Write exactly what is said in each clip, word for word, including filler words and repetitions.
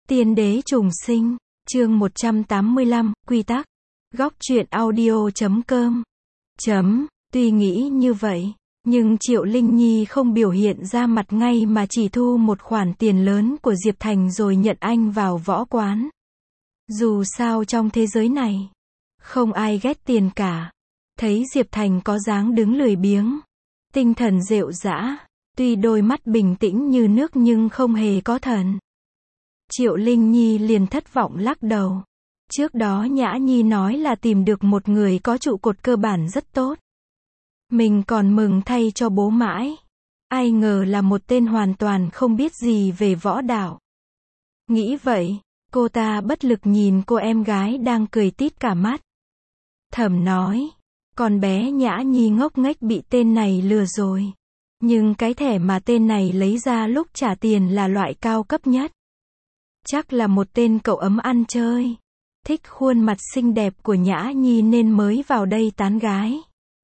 Tiên đế trùng sinh, chương một trăm tám mươi lăm, quy tắc. Góc truyện audio chấm com. Chấm, tuy nghĩ như vậy, nhưng Triệu Linh Nhi không biểu hiện ra mặt ngay mà chỉ thu một khoản tiền lớn của Diệp Thành rồi nhận anh vào võ quán. Dù sao trong thế giới này, không ai ghét tiền cả. Thấy Diệp Thành có dáng đứng lười biếng, tinh thần rệu rã, tuy đôi mắt bình tĩnh như nước nhưng không hề có thần. Triệu Linh Nhi liền thất vọng lắc đầu. Trước đó Nhã Nhi nói là tìm được một người có trụ cột cơ bản rất tốt. Mình còn mừng thay cho bố mãi. Ai ngờ là một tên hoàn toàn không biết gì về võ đạo. Nghĩ vậy, cô ta bất lực nhìn cô em gái đang cười tít cả mắt. Thầm nói, con bé Nhã Nhi ngốc nghếch bị tên này lừa rồi. Nhưng cái thẻ mà tên này lấy ra lúc trả tiền là loại cao cấp nhất. Chắc là một tên cậu ấm ăn chơi. Thích khuôn mặt xinh đẹp của Nhã Nhi nên mới vào đây tán gái.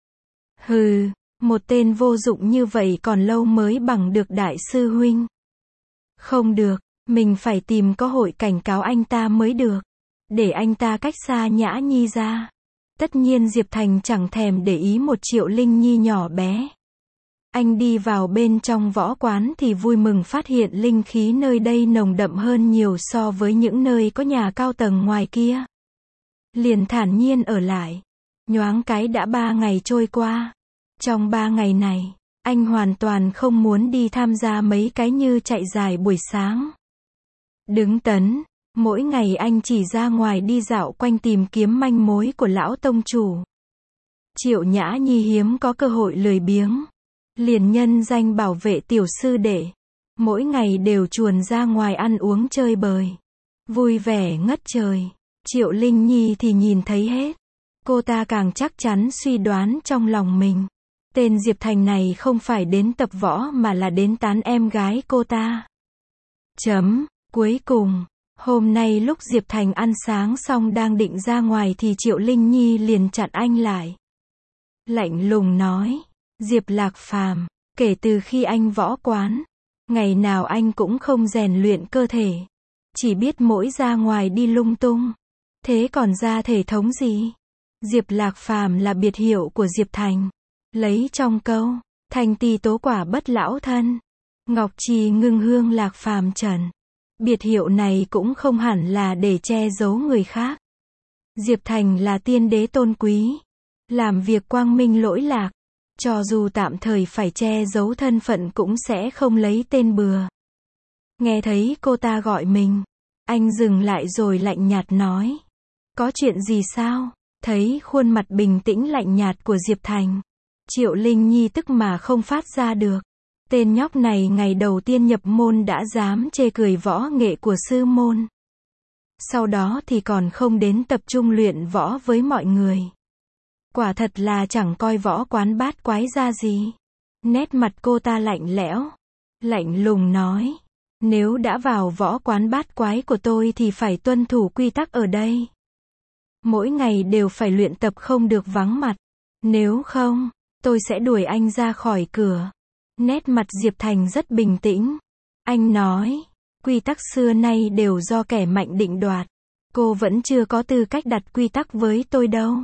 Hừ, một tên vô dụng như vậy còn lâu mới bằng được đại sư huynh. Không được, mình phải tìm cơ hội cảnh cáo anh ta mới được. Để anh ta cách xa Nhã Nhi ra. Tất nhiên Diệp Thành chẳng thèm để ý một Triệu Linh Nhi nhỏ bé. Anh đi vào bên trong võ quán thì vui mừng phát hiện linh khí nơi đây nồng đậm hơn nhiều so với những nơi có nhà cao tầng ngoài kia. Liền thản nhiên ở lại. Nhoáng cái đã ba ngày trôi qua. Trong ba ngày này, anh hoàn toàn không muốn đi tham gia mấy cái như chạy dài buổi sáng. Đứng tấn, mỗi ngày anh chỉ ra ngoài đi dạo quanh tìm kiếm manh mối của lão tông chủ. Triệu Nhã Nhi hiếm có cơ hội lười biếng. Liền nhân danh bảo vệ tiểu sư đệ. Mỗi ngày đều chuồn ra ngoài ăn uống chơi bời. Vui vẻ ngất trời. Triệu Linh Nhi thì nhìn thấy hết. Cô ta càng chắc chắn suy đoán trong lòng mình. Tên Diệp Thành này không phải đến tập võ mà là đến tán em gái cô ta. Chấm, cuối cùng, hôm nay lúc Diệp Thành ăn sáng xong đang định ra ngoài thì Triệu Linh Nhi liền chặn anh lại. Lạnh lùng nói. Diệp Lạc Phàm, kể từ khi anh võ quán, ngày nào anh cũng không rèn luyện cơ thể. Chỉ biết mỗi ra ngoài đi lung tung. Thế còn ra thể thống gì? Diệp Lạc Phàm là biệt hiệu của Diệp Thành. Lấy trong câu, thành tỳ tố quả bất lão thân. Ngọc trì ngưng hương lạc phàm trần. Biệt hiệu này cũng không hẳn là để che giấu người khác. Diệp Thành là tiên đế tôn quý. Làm việc quang minh lỗi lạc. Cho dù tạm thời phải che giấu thân phận cũng sẽ không lấy tên bừa. Nghe thấy cô ta gọi mình, anh dừng lại rồi lạnh nhạt nói. Có chuyện gì sao? Thấy khuôn mặt bình tĩnh lạnh nhạt của Diệp Thành. Triệu Linh Nhi tức mà không phát ra được. Tên nhóc này ngày đầu tiên nhập môn đã dám chê cười võ nghệ của sư môn. Sau đó thì còn không đến tập trung luyện võ với mọi người. Quả thật là chẳng coi võ quán bát quái ra gì. Nét mặt cô ta lạnh lẽo. Lạnh lùng nói. Nếu đã vào võ quán bát quái của tôi thì phải tuân thủ quy tắc ở đây. Mỗi ngày đều phải luyện tập không được vắng mặt. Nếu không, tôi sẽ đuổi anh ra khỏi cửa. Nét mặt Diệp Thành rất bình tĩnh. Anh nói. Quy tắc xưa nay đều do kẻ mạnh định đoạt. Cô vẫn chưa có tư cách đặt quy tắc với tôi đâu.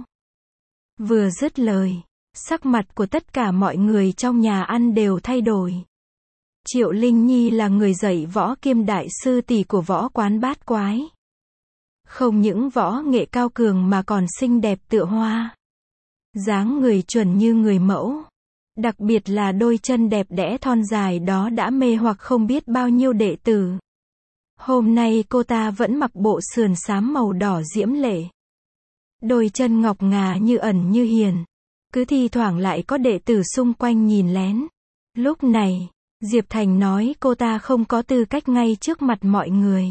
Vừa dứt lời, sắc mặt của tất cả mọi người trong nhà ăn đều thay đổi. Triệu Linh Nhi là người dạy võ kiêm đại sư tỷ của võ quán bát quái. Không những võ nghệ cao cường mà còn xinh đẹp tựa hoa. Dáng người chuẩn như người mẫu. Đặc biệt là đôi chân đẹp đẽ thon dài đó đã mê hoặc không biết bao nhiêu đệ tử. Hôm nay cô ta vẫn mặc bộ sườn xám màu đỏ diễm lệ. Đôi chân ngọc ngà như ẩn như hiền. Cứ thi thoảng lại có đệ tử xung quanh nhìn lén. Lúc này, Diệp Thành nói cô ta không có tư cách ngay trước mặt mọi người.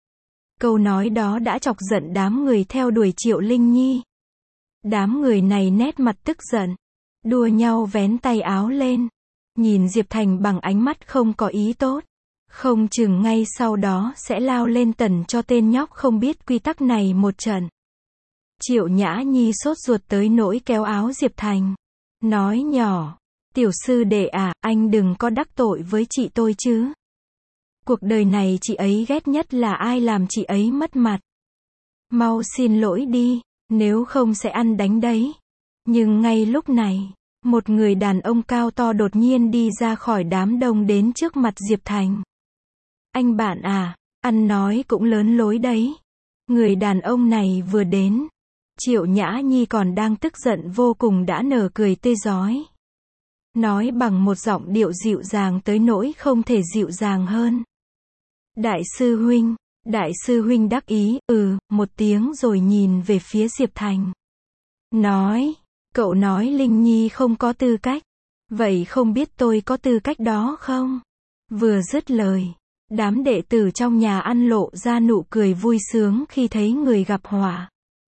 Câu nói đó đã chọc giận đám người theo đuổi Triệu Linh Nhi. Đám người này nét mặt tức giận. Đua nhau vén tay áo lên. Nhìn Diệp Thành bằng ánh mắt không có ý tốt. Không chừng ngay sau đó sẽ lao lên tần cho tên nhóc không biết quy tắc này một trận. Triệu Nhã Nhi sốt ruột tới nỗi kéo áo Diệp Thành. Nói nhỏ. Tiểu sư đệ à, anh đừng có đắc tội với chị tôi chứ. Cuộc đời này chị ấy ghét nhất là ai làm chị ấy mất mặt. Mau xin lỗi đi, nếu không sẽ ăn đánh đấy. Nhưng ngay lúc này, một người đàn ông cao to đột nhiên đi ra khỏi đám đông đến trước mặt Diệp Thành. Anh bạn à, ăn nói cũng lớn lối đấy. Người đàn ông này vừa đến, Triệu Nhã Nhi còn đang tức giận vô cùng đã nở cười tươi rói. Nói bằng một giọng điệu dịu dàng tới nỗi không thể dịu dàng hơn. Đại sư huynh, đại sư huynh đắc ý, ừ, một tiếng rồi nhìn về phía Diệp Thành. Nói, cậu nói Linh Nhi không có tư cách. Vậy không biết tôi có tư cách đó không? Vừa dứt lời, đám đệ tử trong nhà ăn lộ ra nụ cười vui sướng khi thấy người gặp họa.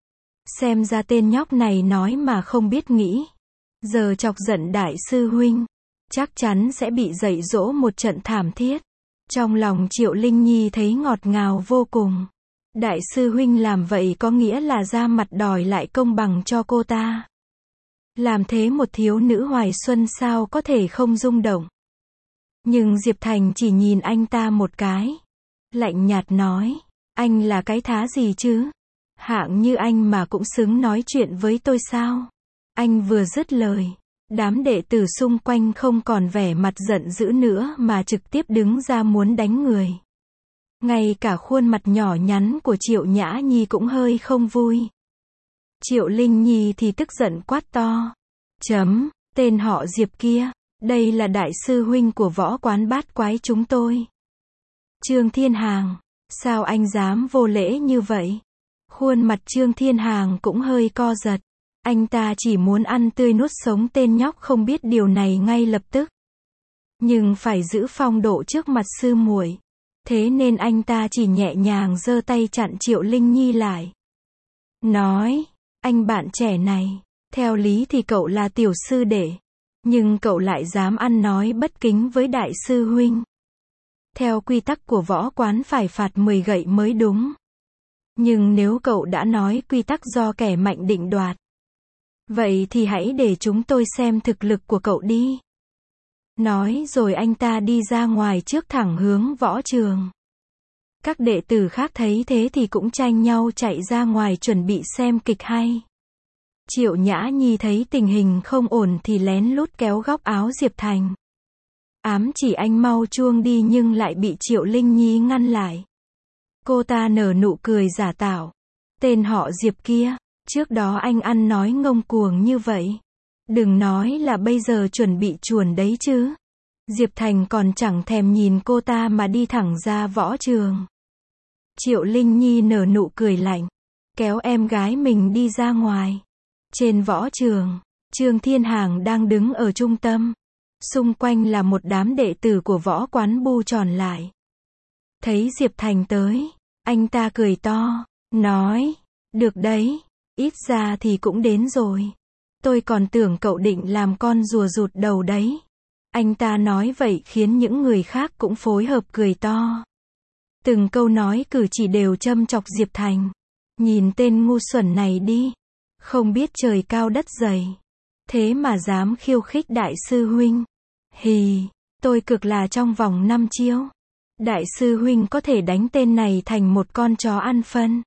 Xem ra tên nhóc này nói mà không biết nghĩ. Giờ chọc giận đại sư huynh, chắc chắn sẽ bị dạy dỗ một trận thảm thiết. Trong lòng Triệu Linh Nhi thấy ngọt ngào vô cùng. Đại sư huynh làm vậy có nghĩa là ra mặt đòi lại công bằng cho cô ta. Làm thế một thiếu nữ hoài xuân sao có thể không rung động. Nhưng Diệp Thành chỉ nhìn anh ta một cái. Lạnh nhạt nói, anh là cái thá gì chứ? Hạng như anh mà cũng xứng nói chuyện với tôi sao? Anh vừa dứt lời, đám đệ tử xung quanh không còn vẻ mặt giận dữ nữa mà trực tiếp đứng ra muốn đánh người. Ngay cả khuôn mặt nhỏ nhắn của Triệu Nhã Nhi cũng hơi không vui. Triệu Linh Nhi thì tức giận quát to. Chấm, tên họ Diệp kia, đây là đại sư huynh của võ quán bát quái chúng tôi. Trương Thiên Hàng, sao anh dám vô lễ như vậy? Khuôn mặt Trương Thiên Hàng cũng hơi co giật. Anh ta chỉ muốn ăn tươi nuốt sống tên nhóc không biết điều này ngay lập tức. Nhưng phải giữ phong độ trước mặt sư muội. Thế nên anh ta chỉ nhẹ nhàng giơ tay chặn Triệu Linh Nhi lại. Nói, anh bạn trẻ này, theo lý thì cậu là tiểu sư đệ. Nhưng cậu lại dám ăn nói bất kính với đại sư huynh. Theo quy tắc của võ quán phải phạt mười gậy mới đúng. Nhưng nếu cậu đã nói quy tắc do kẻ mạnh định đoạt, vậy thì hãy để chúng tôi xem thực lực của cậu đi. Nói rồi anh ta đi ra ngoài trước thẳng hướng võ trường. Các đệ tử khác thấy thế thì cũng tranh nhau chạy ra ngoài chuẩn bị xem kịch hay. Triệu Nhã Nhi thấy tình hình không ổn thì lén lút kéo góc áo Diệp Thành. Ám chỉ anh mau chuông đi nhưng lại bị Triệu Linh Nhi ngăn lại. Cô ta nở nụ cười giả tạo. Tên họ Diệp kia, trước đó anh ăn nói ngông cuồng như vậy. Đừng nói là bây giờ chuẩn bị chuồn đấy chứ. Diệp Thành còn chẳng thèm nhìn cô ta mà đi thẳng ra võ trường. Triệu Linh Nhi nở nụ cười lạnh, kéo em gái mình đi ra ngoài. Trên võ trường, Trương Thiên Hàng đang đứng ở trung tâm. Xung quanh là một đám đệ tử của võ quán bu tròn lại. Thấy Diệp Thành tới, anh ta cười to, nói, được đấy, ít ra thì cũng đến rồi. Tôi còn tưởng cậu định làm con rùa rụt đầu đấy. Anh ta nói vậy khiến những người khác cũng phối hợp cười to. Từng câu nói cử chỉ đều châm chọc Diệp Thành. Nhìn tên ngu xuẩn này đi. Không biết trời cao đất dày. Thế mà dám khiêu khích đại sư huynh. Hì, tôi cực là trong vòng năm chiêu. Đại sư huynh có thể đánh tên này thành một con chó ăn phân.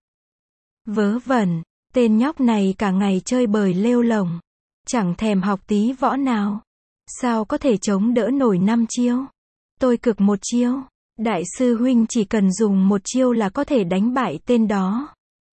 Vớ vẩn, tên nhóc này cả ngày chơi bời lêu lổng. Chẳng thèm học tí võ nào. Sao có thể chống đỡ nổi năm chiêu? Tôi cực một chiêu. Đại sư huynh chỉ cần dùng một chiêu là có thể đánh bại tên đó.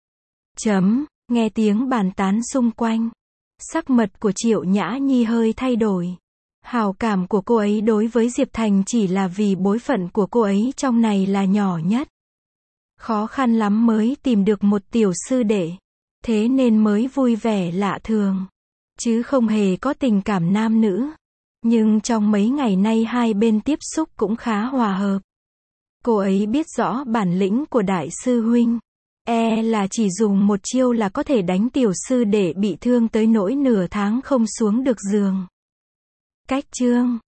Chấm, nghe tiếng bàn tán xung quanh. Sắc mặt của Triệu Nhã Nhi hơi thay đổi. Hào cảm của cô ấy đối với Diệp Thành chỉ là vì bối phận của cô ấy trong này là nhỏ nhất. Khó khăn lắm mới tìm được một tiểu sư đệ. Thế nên mới vui vẻ lạ thường. Chứ không hề có tình cảm nam nữ. Nhưng trong mấy ngày nay hai bên tiếp xúc cũng khá hòa hợp. Cô ấy biết rõ bản lĩnh của đại sư huynh. E là chỉ dùng một chiêu là có thể đánh tiểu sư đệ bị thương tới nỗi nửa tháng không xuống được giường. Cách chương